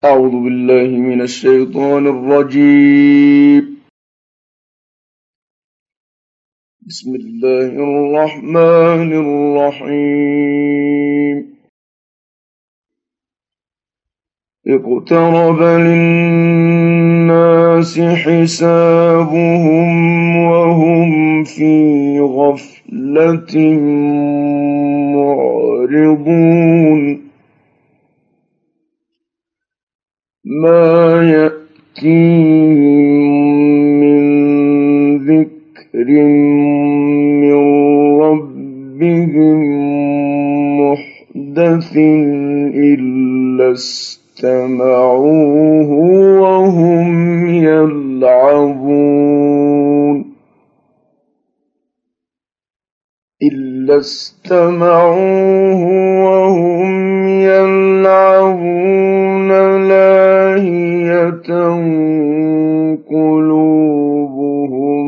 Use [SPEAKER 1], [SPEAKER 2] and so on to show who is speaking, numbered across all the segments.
[SPEAKER 1] أعوذ بالله من الشيطان الرجيم. بسم الله الرحمن الرحيم. اقترب للناس حسابهم وهم في غفلة معرضون. ما يأتيهم من ذكر من ربهم محدث إلا استمعوه وهم يلعبون لاهية قلوبهم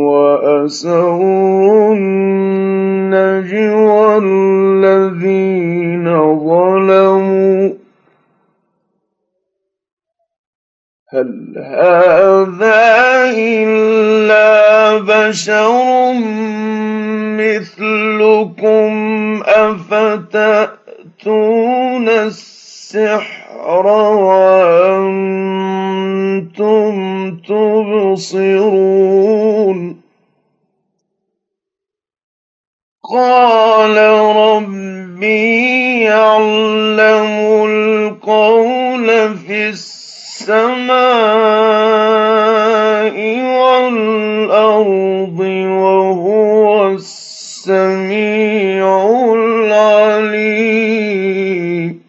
[SPEAKER 1] وأسروا النجوى الذين ظلموا هل هذا إلا بشر مثلكم أفتأتون السحر وأنتم تبصرون قال ربي يعلم القول في السماء والأرض وهو السميع العليم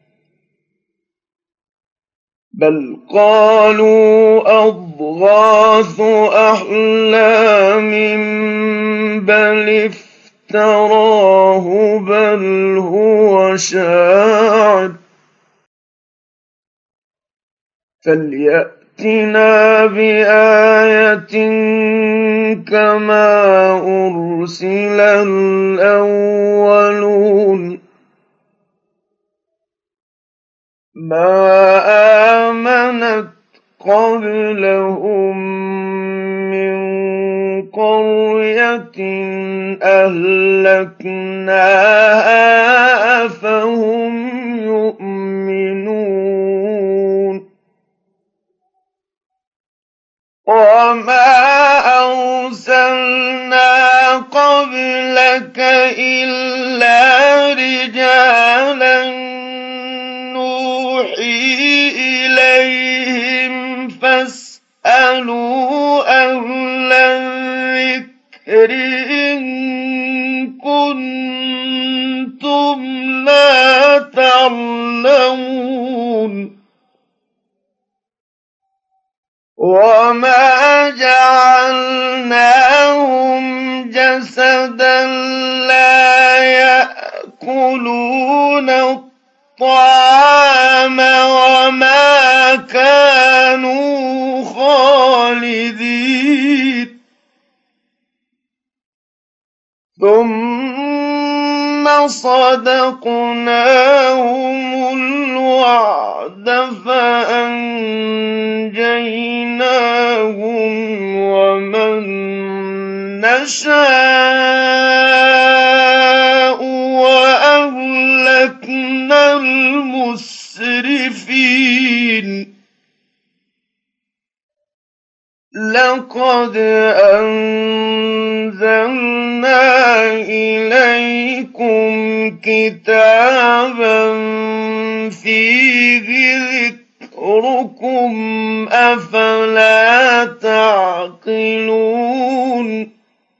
[SPEAKER 1] بل قالوا أضغاث أحلام بل افتراه بل هو شاعر فليأتنا بآية كما أرسل الأولون ما آمنت قبلهم من قرية أهلكناها فهم يؤمنون وما أرسلنا قبلك إلا رجالا نوحي إليهم فاسألوا أهل الذكر إن كنتم لا تعلمون وما جعلناهم جسدا لا يأكلون الطعام وما كانوا خالدين ثم صدقناهم الوعد فأنجيناهم ومن نشاء وأهلكنا المسرفين لقد أنزلنا إليكم كتابا فيه ذكركم أفلا تعقلون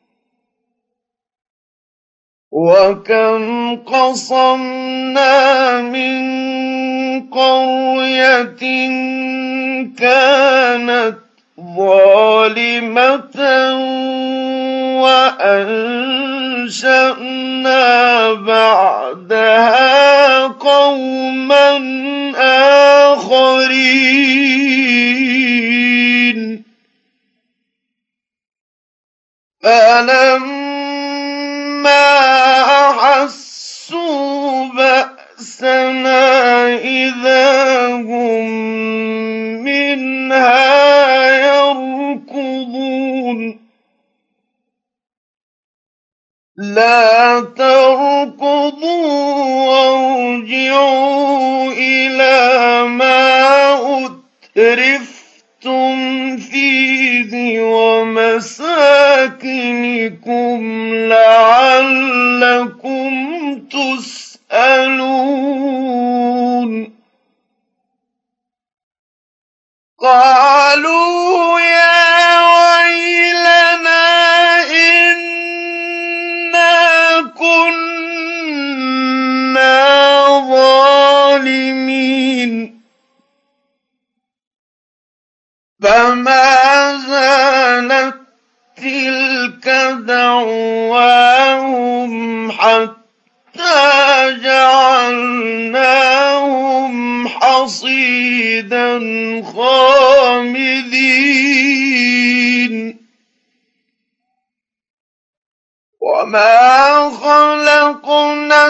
[SPEAKER 1] وكم قصمنا من قرية كانت ظالمة وأنشأنا بعدها قوما آخرين فلما أحسوا بأسنا إذا هم لا تركضوا وارجعوا إلى ما أترفتم فيه ومساكنكم لعلكم تسألون قالوا يا ويلنا إنا كنا ظالمين فما زالت تلك دعواهم حتى جعلناهم حصيدا خامدين وما خلقنا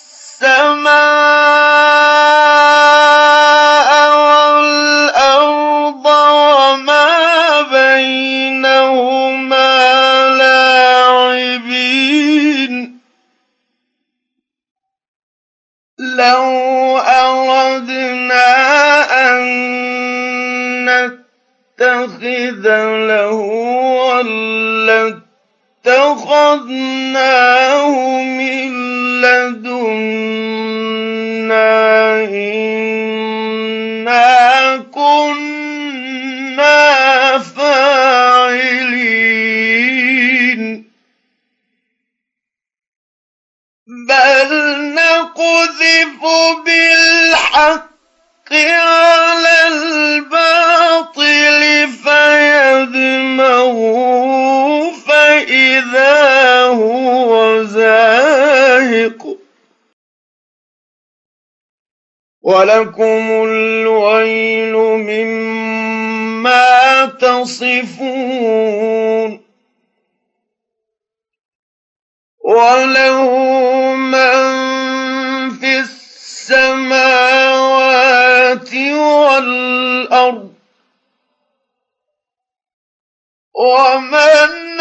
[SPEAKER 1] السماء والأرض وما بينهما لاعبين لو أردنا أن نتخذ لهوا لاتخذناه من لدنا إنا كنا فاعلين بل نقذف بالحق على الباطل فيدمغه فإذا هو زاهق ولكم الويل مما تصفون وله من في السماوات والأرض ومن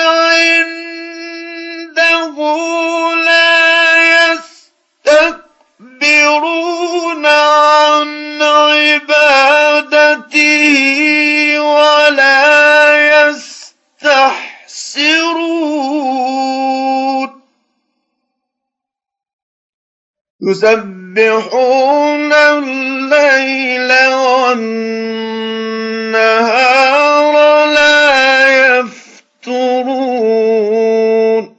[SPEAKER 1] عنده لا يستكبرون عن عبادته ولا يستحسرون يسبحون الليل والنهار لا يفترون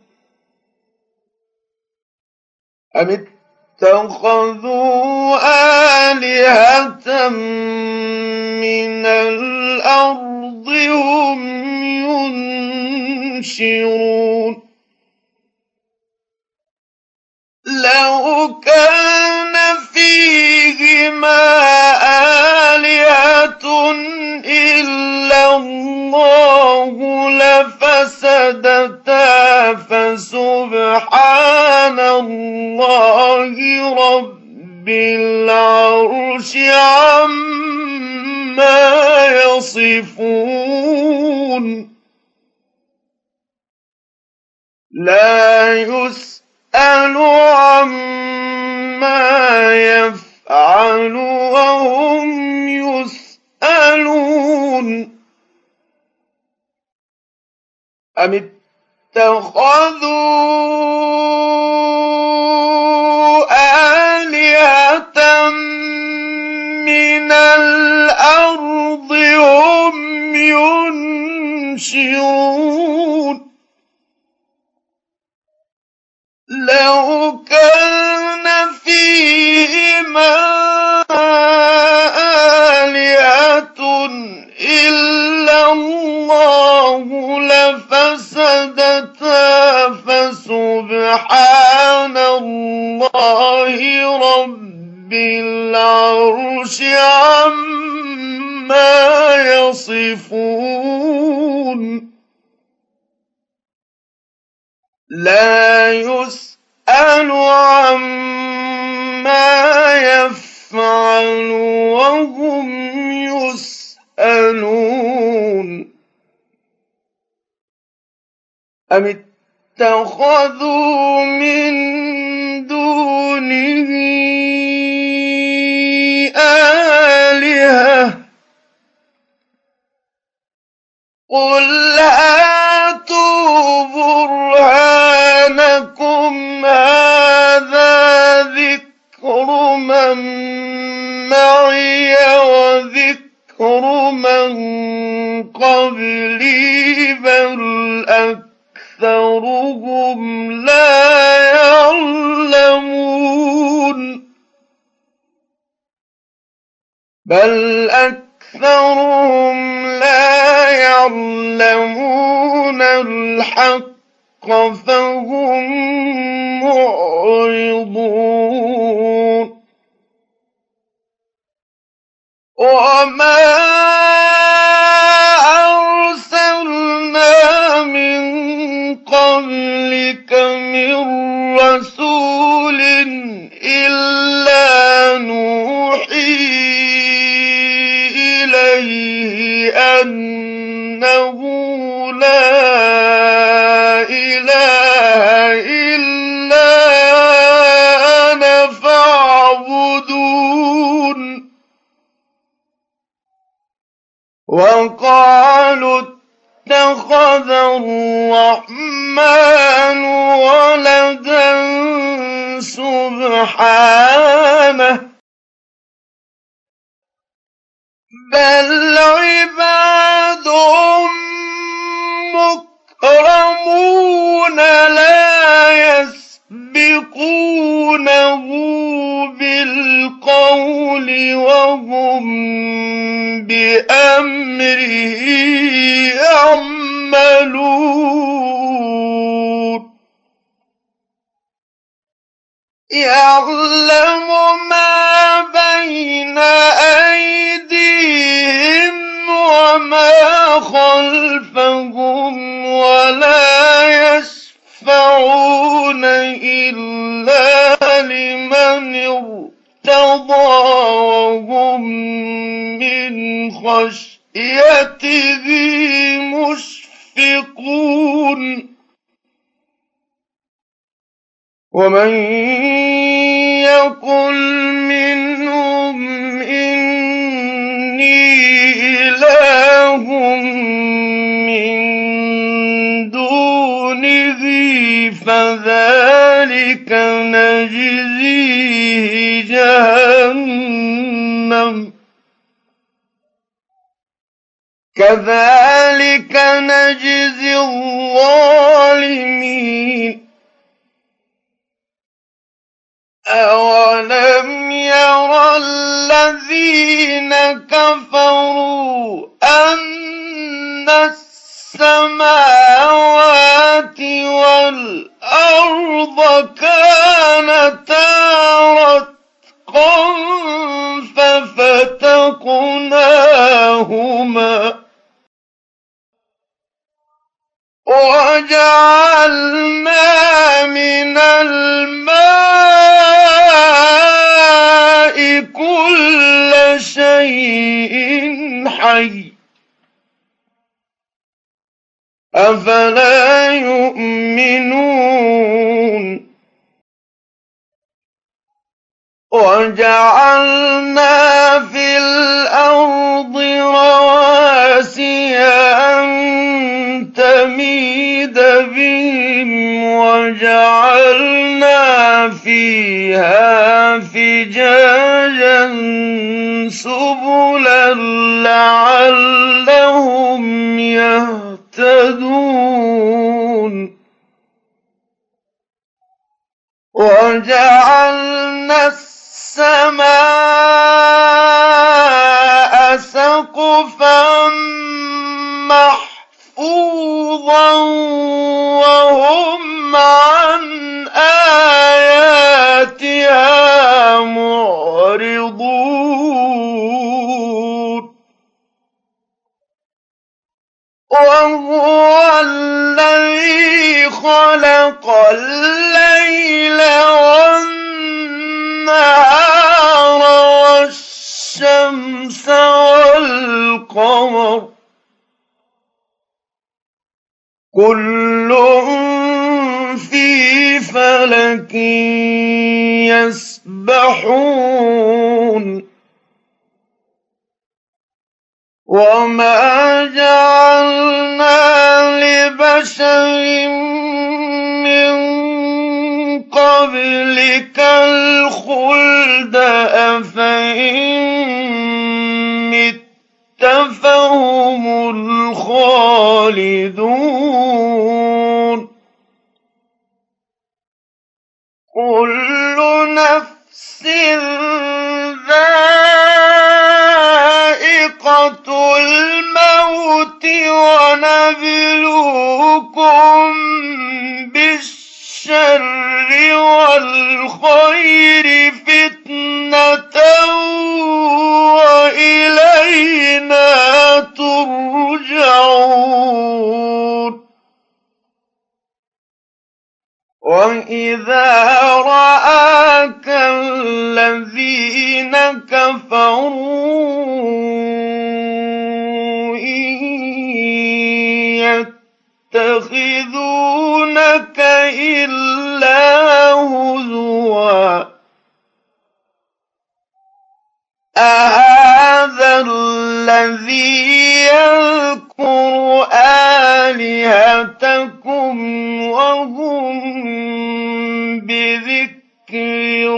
[SPEAKER 1] أم اتخذوا آلهة من الأرض هم ينشرون لو كان فيهما آلهة إلا الله لفسدتا فسبحان الله رب العرش عما يصفون لا يسأل عما يفعل وهم يسألون أم اتخذوا آلهة من الأرض هم ينشرون لو كان فيهما آلهة إلا الله لفسدتا فسبحان الله رب العرش عما يصفون لا يسأل عما يفعل وهم يسألون أم اتخذوا من دونه آلهة قل هاتوا برهانكم هذا ذكر من معي وذكر من قبلي بل أكثرهم لا يعلمون بل أكثرهم لا يعلمون الحق فهم معرضون وما أرسلنا من قبلك من رسول إلا نوحي إليه أنه لا إله إلا أنا فاعبدون وقالوا اتخذ الرحمن ولدا سبحانه بل عباد مكرمون لا يسبقونه بالقول وهم بأمره يعملون يعلم ما بين أيديهم وما خلفهم ولا يشفعون إلا لمن ارتضى وهم من خشيته مشفقون ومن يقل منهم إني إله من دونه فذلك نجزيه جهنم كذلك نجزي الظالمين أولم ير الذين كفروا أن السماوات والأرض كانتا رتقا ففتقناهما وجعلنا من الماء كل شيء حي أفلا يؤمنون وجعلنا في الأرض رواسي أن تميد بهم وجعلنا فيها فجاجا سبلا لعلهم يهتدون وجعلنا السماء سقفا محفوظا وهم عن آياتها معرضون وهو الذي خلق الليل والنهار والشمس والقمر كل فلك يسبحون وما جعلنا لبشر من قبلك الخلد أفإن مت فهم الخالدون كل نفس ذائقة الموت ونبلوكم بالشر والخير فتنة وإلينا ترجعون وإذا رآك الذين كفروا إن يتخذونك إلا هزوا أهذا الذي يذكر آلهتكم وهم بذكر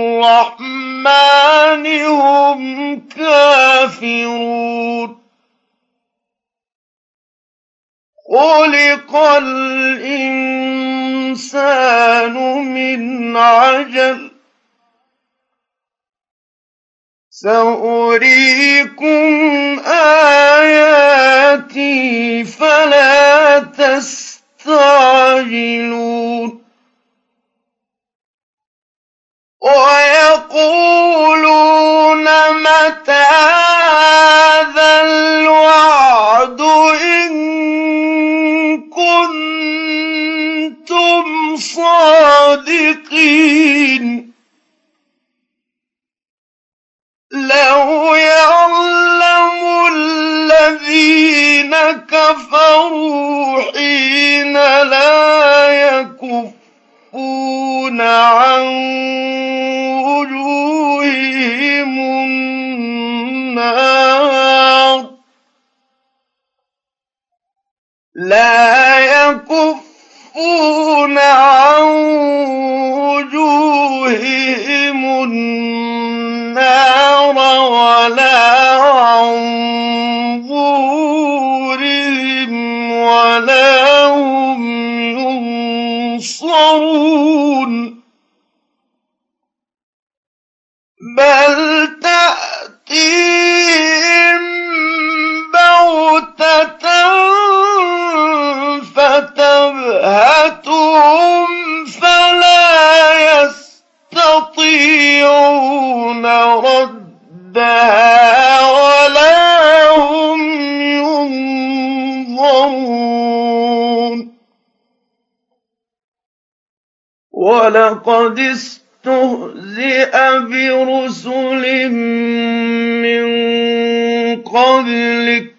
[SPEAKER 1] الرحمن هم كافرون خلق الإنسان من عجل سأريكم آياتي فلا تستعجلون ويقولون متى هذا الوعد إن كنتم صادقين لو يعلم الذين كفروا حين لا يكفون عن وجوههم النار لا يكفون عن وجوههم النار ولا عن ظهورهم ولا هم ينصرون بل تأتيهم بغتة فتبهتهم فلا يستطيعون ردها ولا هم ينظرون ولقد استهزئ برسل من قبلك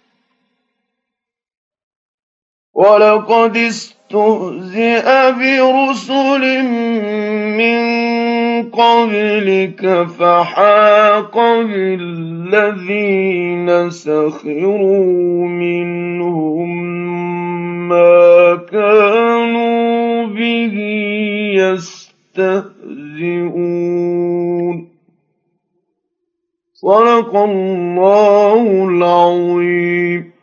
[SPEAKER 1] ولقد استهزئ برسل من قبلك فحاق بالذين سخروا منهم ما كانوا به يستهزئون صدق الله العظيم.